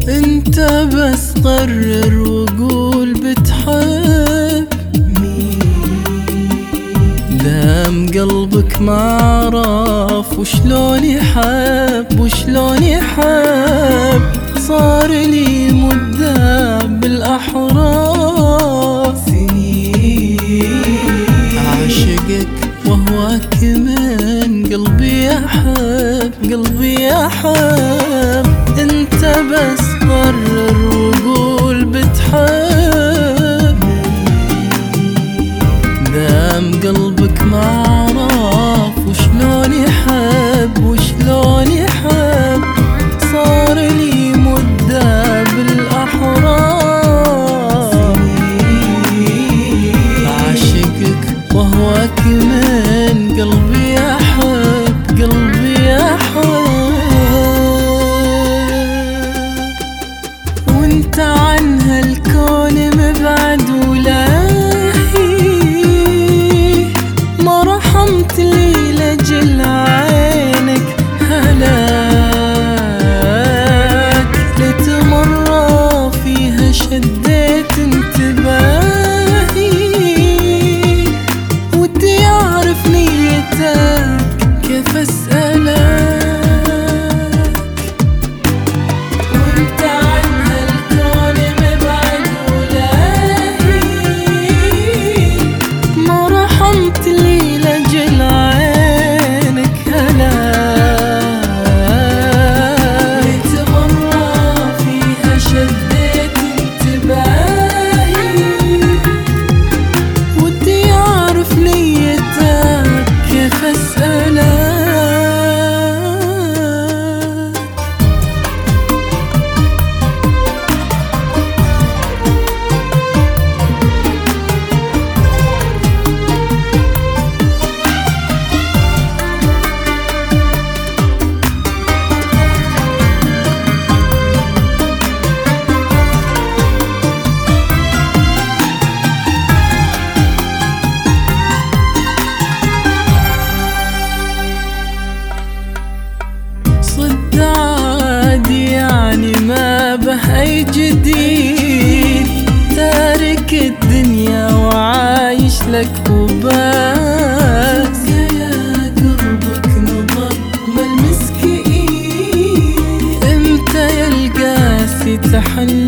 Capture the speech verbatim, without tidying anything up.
انت بس قرر وقول بتحب مين. دام قلبك ما عرف وشلون يحب وشلون يحب، صار لي مدة بالأحرار سنين عاشقك وهواك من قلبي يحب قلبي يحب. انت بس قرر وقول بتحب، دام قلبك ما عرف وشلون يحب وشلون يحب، صار لي مدة بالأحرار عاشقك وهواك من قلبي يحب قلبي يحب. وانت عن هالكون مبعد ولاهي، ما رحمت لي لجل عينك هلاك، لتمرة فيها شديت انتباهي، ودي اعرف نيتك كيف اسألك. أي جديد تارك الدنيا وعايش لك وبس، يا قربك نظر ملمسك إيد، امتى يا القاسي تحل